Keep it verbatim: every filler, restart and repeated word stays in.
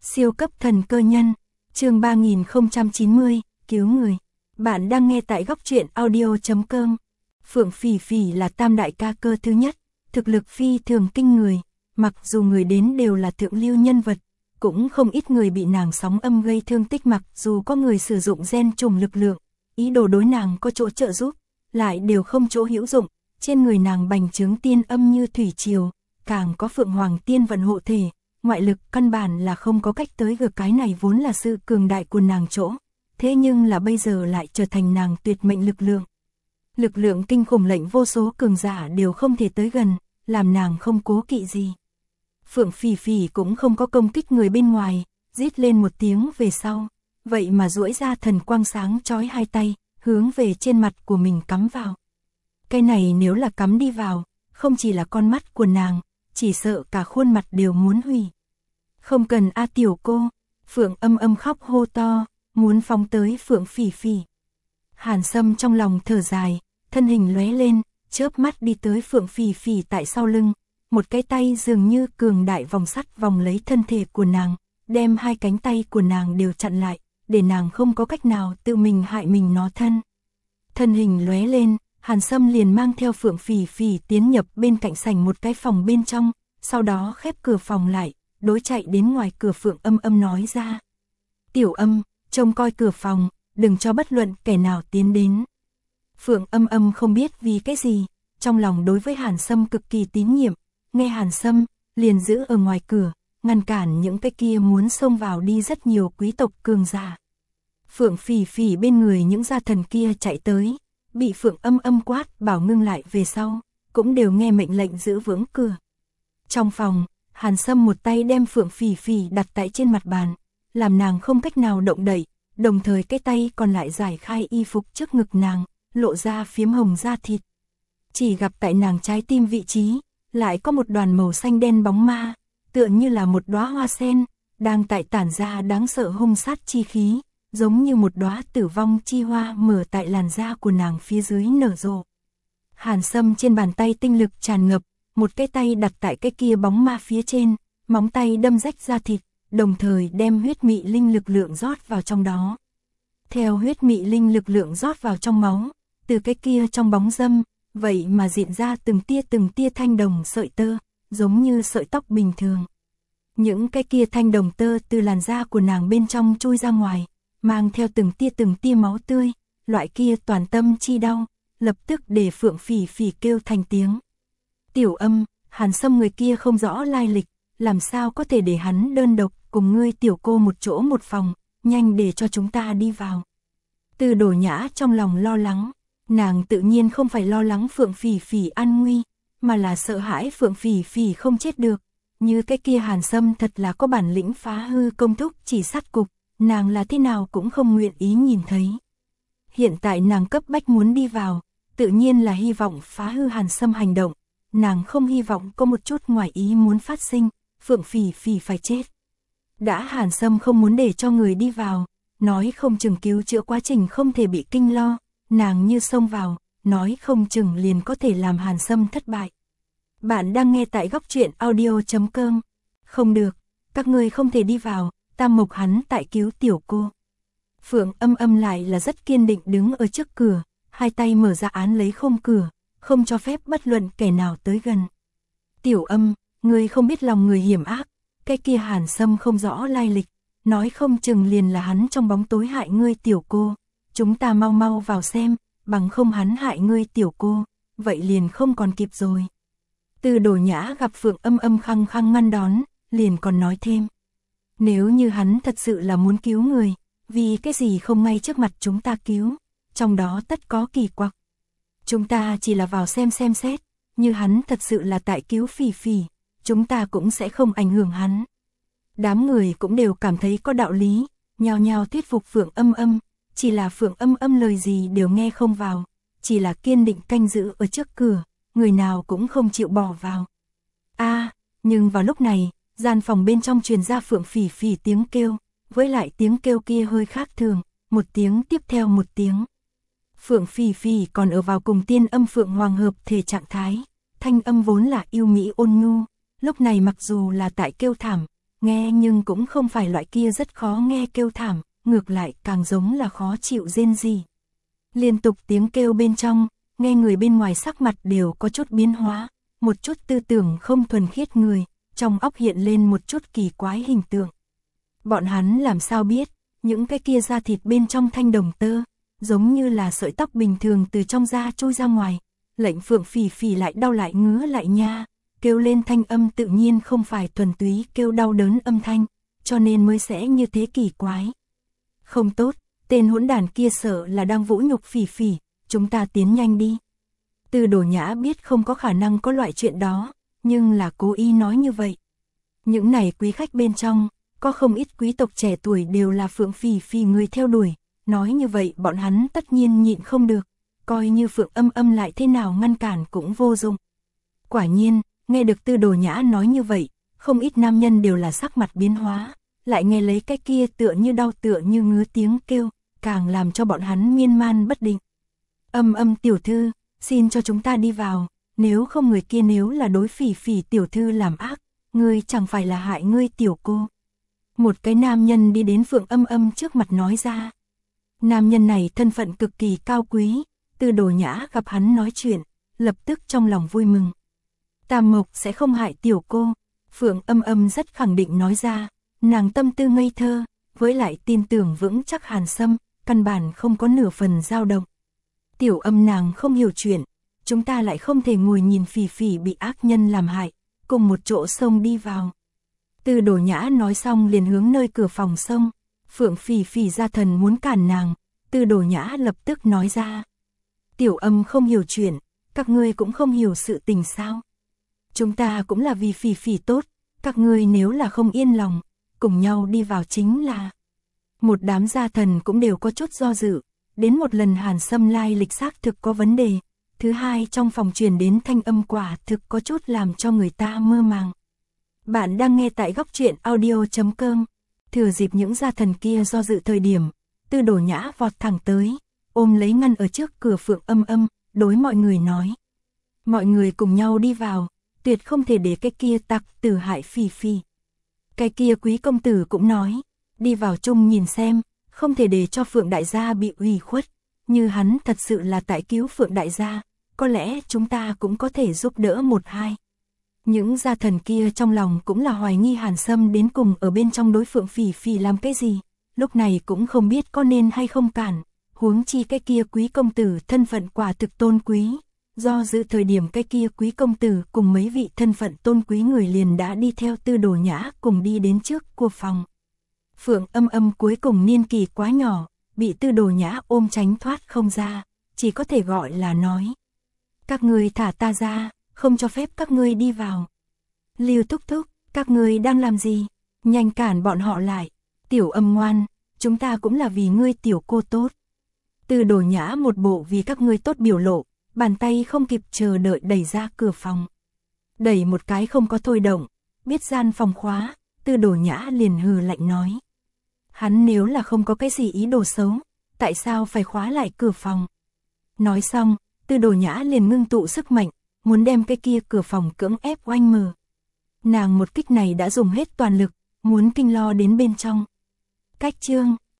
Siêu cấp thần cơ nhân, chương ba nghìn không trăm chín mươi, cứu người. Bạn đang nghe tại góc truyện audio chấm com. Phượng Phỉ Phỉ là tam đại ca cơ thứ nhất, thực lực phi thường kinh người, mặc dù người đến đều là thượng lưu nhân vật, cũng không ít người bị nàng sóng âm gây thương tích, mặc dù có người sử dụng gen trùng lực lượng, ý đồ đối nàng có chỗ trợ giúp, lại đều không chỗ hữu dụng. Trên người nàng bành trướng tiên âm như thủy triều, càng có Phượng Hoàng tiên vận hộ thể, ngoại lực căn bản là không có cách tới gần. Cái này vốn là sự cường đại của nàng chỗ, thế nhưng là bây giờ lại trở thành nàng tuyệt mệnh lực lượng. Lực lượng kinh khủng lệnh vô số cường giả đều không thể tới gần, làm nàng không cố kỵ gì. Phượng Phỉ Phỉ cũng không có công kích người bên ngoài, rít lên một tiếng về sau, vậy mà duỗi ra thần quang sáng chói hai tay, hướng về trên mặt của mình cắm vào. Cái này nếu là cắm đi vào, không chỉ là con mắt của nàng, chỉ sợ cả khuôn mặt đều muốn hủy. Không cần a tiểu cô, Phượng Âm Âm khóc hô to, muốn phóng tới Phượng Phỉ Phỉ. Hàn Sâm trong lòng thở dài, thân hình lóe lên, chớp mắt đi tới Phượng Phỉ Phỉ tại sau lưng, một cái tay dường như cường đại vòng sắt vòng lấy thân thể của nàng, đem hai cánh tay của nàng đều chặn lại, để nàng không có cách nào tự mình hại mình nó thân. Thân hình lóe lên, Hàn Sâm liền mang theo Phượng Phỉ Phỉ tiến nhập bên cạnh sảnh một cái phòng bên trong, sau đó khép cửa phòng lại, đối chạy đến ngoài cửa Phượng Âm Âm nói ra. Tiểu Âm, trông coi cửa phòng, đừng cho bất luận kẻ nào tiến đến. Phượng Âm Âm không biết vì cái gì, trong lòng đối với Hàn Sâm cực kỳ tín nhiệm, nghe Hàn Sâm, liền giữ ở ngoài cửa, ngăn cản những cái kia muốn xông vào đi rất nhiều quý tộc cường giả. Phượng Phỉ Phỉ bên người những gia thần kia chạy tới, bị Phượng Âm Âm quát bảo ngưng lại về sau, cũng đều nghe mệnh lệnh giữ vững cửa. Trong phòng, Hàn Sâm một tay đem Phượng Phỉ Phỉ đặt tại trên mặt bàn, làm nàng không cách nào động đậy, đồng thời cái tay còn lại giải khai y phục trước ngực nàng, lộ ra phiếm hồng da thịt. Chỉ gặp tại nàng trái tim vị trí, lại có một đoàn màu xanh đen bóng ma, tựa như là một đóa hoa sen, đang tại tản ra đáng sợ hung sát chi khí, giống như một đóa tử vong chi hoa mở tại làn da của nàng phía dưới nở rộ. Hàn Sâm trên bàn tay tinh lực tràn ngập, một cái tay đặt tại cái kia bóng ma phía trên, móng tay đâm rách da thịt, đồng thời đem huyết mị linh lực lượng rót vào trong đó. Theo huyết mị linh lực lượng rót vào trong máu, từ cái kia trong bóng dâm, vậy mà diễn ra từng tia từng tia thanh đồng sợi tơ, giống như sợi tóc bình thường. Những cái kia thanh đồng tơ từ làn da của nàng bên trong chui ra ngoài, mang theo từng tia từng tia máu tươi, loại kia toàn tâm chi đau, lập tức để Phượng Phỉ Phỉ kêu thành tiếng. Tiểu Âm, Hàn Sâm người kia không rõ lai lịch, làm sao có thể để hắn đơn độc cùng ngươi tiểu cô một chỗ một phòng, nhanh để cho chúng ta đi vào. Từ Đổ Nhã trong lòng lo lắng, nàng tự nhiên không phải lo lắng Phượng Phỉ Phỉ an nguy, mà là sợ hãi Phượng Phỉ Phỉ không chết được, như cái kia Hàn Sâm thật là có bản lĩnh phá hư công thúc chỉ sát cục, nàng là thế nào cũng không nguyện ý nhìn thấy. Hiện tại nàng cấp bách muốn đi vào, tự nhiên là hy vọng phá hư Hàn Sâm hành động, nàng không hy vọng có một chút ngoài ý muốn phát sinh, Phượng Phỉ Phỉ phải chết. Đã Hàn Sâm không muốn để cho người đi vào, nói không chừng cứu chữa quá trình không thể bị kinh lo, nàng như xông vào, nói không chừng liền có thể làm Hàn Sâm thất bại. Bạn đang nghe tại góc truyện audio chấm com. Không được, các ngươi không thể đi vào, Tam Mộc hắn tại cứu tiểu cô. Phượng Âm Âm lại là rất kiên định đứng ở trước cửa, hai tay mở ra án lấy khung cửa, không cho phép bất luận kẻ nào tới gần. Tiểu Âm, ngươi không biết lòng người hiểm ác, cái kia Hàn Sâm không rõ lai lịch, nói không chừng liền là hắn trong bóng tối hại ngươi tiểu cô, chúng ta mau mau vào xem, bằng không hắn hại ngươi tiểu cô, vậy liền không còn kịp rồi. Từ Đổ Nhã gặp Phượng Âm Âm khăng khăng ngăn đón, liền còn nói thêm. Nếu như hắn thật sự là muốn cứu người, vì cái gì không ngay trước mặt chúng ta cứu, trong đó tất có kỳ quặc. Chúng ta chỉ là vào xem xem xét, như hắn thật sự là tại cứu Phỉ Phỉ, chúng ta cũng sẽ không ảnh hưởng hắn. Đám người cũng đều cảm thấy có đạo lý, nhao nhao thuyết phục Phượng Âm Âm, chỉ là Phượng Âm Âm lời gì đều nghe không vào, chỉ là kiên định canh giữ ở trước cửa, người nào cũng không chịu bỏ vào. A, à, nhưng vào lúc này, gian phòng bên trong truyền ra Phượng Phỉ Phỉ tiếng kêu, với lại tiếng kêu kia hơi khác thường, một tiếng tiếp theo một tiếng. Phượng Phỉ Phỉ còn ở vào cùng tiên âm Phượng Hoàng hợp thể trạng thái, thanh âm vốn là yêu mỹ ôn nhu, lúc này mặc dù là tại kêu thảm, nghe nhưng cũng không phải loại kia rất khó nghe kêu thảm, ngược lại càng giống là khó chịu rên rỉ. Liên tục tiếng kêu bên trong, nghe người bên ngoài sắc mặt đều có chút biến hóa, một chút tư tưởng không thuần khiết người, trong óc hiện lên một chút kỳ quái hình tượng. Bọn hắn làm sao biết, những cái kia da thịt bên trong thanh đồng tơ, giống như là sợi tóc bình thường từ trong da trôi ra ngoài, lệnh Phượng Phỉ Phỉ lại đau lại ngứa lại nha, kêu lên thanh âm tự nhiên không phải thuần túy kêu đau đớn âm thanh, cho nên mới sẽ như thế kỳ quái. Không tốt, tên hỗn đàn kia sợ là đang vũ nhục Phỉ Phỉ, chúng ta tiến nhanh đi. Từ Đồ Nhã biết không có khả năng có loại chuyện đó, nhưng là cố ý nói như vậy. Những này quý khách bên trong, có không ít quý tộc trẻ tuổi đều là Phượng Phỉ Phỉ người theo đuổi, nói như vậy bọn hắn tất nhiên nhịn không được, coi như Phượng Âm Âm lại thế nào ngăn cản cũng vô dụng. Quả nhiên, nghe được Từ Đồ Nhã nói như vậy, không ít nam nhân đều là sắc mặt biến hóa, lại nghe lấy cái kia tựa như đau tựa như ngứa tiếng kêu, càng làm cho bọn hắn miên man bất định. Âm Âm tiểu thư, xin cho chúng ta đi vào, nếu không người kia nếu là đối Phỉ Phỉ tiểu thư làm ác, ngươi chẳng phải là hại ngươi tiểu cô. Một cái nam nhân đi đến Phượng Âm Âm trước mặt nói ra. Nam nhân này thân phận cực kỳ cao quý, Từ Đồ Nhã gặp hắn nói chuyện, lập tức trong lòng vui mừng. Tam Mộc sẽ không hại tiểu cô, Phượng Âm Âm rất khẳng định nói ra, nàng tâm tư ngây thơ, với lại tin tưởng vững chắc Hàn Sâm, căn bản không có nửa phần dao động. Tiểu Âm nàng không hiểu chuyện, chúng ta lại không thể ngồi nhìn Phỉ Phỉ bị ác nhân làm hại, cùng một chỗ xông đi vào. Từ Đồ Nhã nói xong liền hướng nơi cửa phòng xông, Phượng Phỉ Phỉ ra thần muốn cản nàng, Từ Đồ Nhã lập tức nói ra. Tiểu Âm không hiểu chuyện, các ngươi cũng không hiểu sự tình sao. Chúng ta cũng là vì Phỉ Phỉ tốt, các ngươi nếu là không yên lòng, cùng nhau đi vào chính là. Một đám gia thần cũng đều có chút do dự, đến một lần Hàn Sâm lai lịch xác thực có vấn đề, thứ hai trong phòng truyền đến thanh âm quả thực có chút làm cho người ta mơ màng. Bạn đang nghe tại góc truyện audio chấm com, thừa dịp những gia thần kia do dự thời điểm, Từ Đồ Nhã vọt thẳng tới, ôm lấy ngăn ở trước cửa Phượng Âm Âm, đối mọi người nói. Mọi người cùng nhau đi vào, tuyệt không thể để cái kia tặc tử hại Phỉ Phỉ. Cái kia quý công tử cũng nói, đi vào chung nhìn xem, không thể để cho Phượng đại gia bị ủy khuất, như hắn thật sự là tại cứu Phượng đại gia, có lẽ chúng ta cũng có thể giúp đỡ một hai. Những gia thần kia trong lòng cũng là hoài nghi Hàn Sâm đến cùng ở bên trong đối Phượng Phỉ Phỉ làm cái gì, lúc này cũng không biết có nên hay không cản, huống chi cái kia quý công tử thân phận quả thực tôn quý. Do dự thời điểm cái kia quý công tử cùng mấy vị thân phận tôn quý người liền đã đi theo Từ Đồ Nhã cùng đi đến trước của phòng. Phượng Âm Âm cuối cùng niên kỳ quá nhỏ, bị Từ Đồ Nhã ôm tránh thoát không ra, chỉ có thể gọi là nói. Các ngươi thả ta ra, không cho phép các ngươi đi vào. Lưu thúc thúc, các ngươi đang làm gì? Nhanh cản bọn họ lại. Tiểu Âm ngoan, chúng ta cũng là vì ngươi tiểu cô tốt. Từ Đồ Nhã một bộ vì các ngươi tốt biểu lộ, bàn tay không kịp chờ đợi đẩy ra cửa phòng. Đẩy một cái không có thôi động, biết gian phòng khóa, Từ Đồ Nhã liền hừ lạnh nói. Hắn nếu là không có cái gì ý đồ xấu, tại sao phải khóa lại cửa phòng? Nói xong, Từ Đồ Nhã liền ngưng tụ sức mạnh, muốn đem cái kia cửa phòng cưỡng ép oanh mở. Nàng một kích này đã dùng hết toàn lực, muốn kinh lo đến bên trong. Cách chương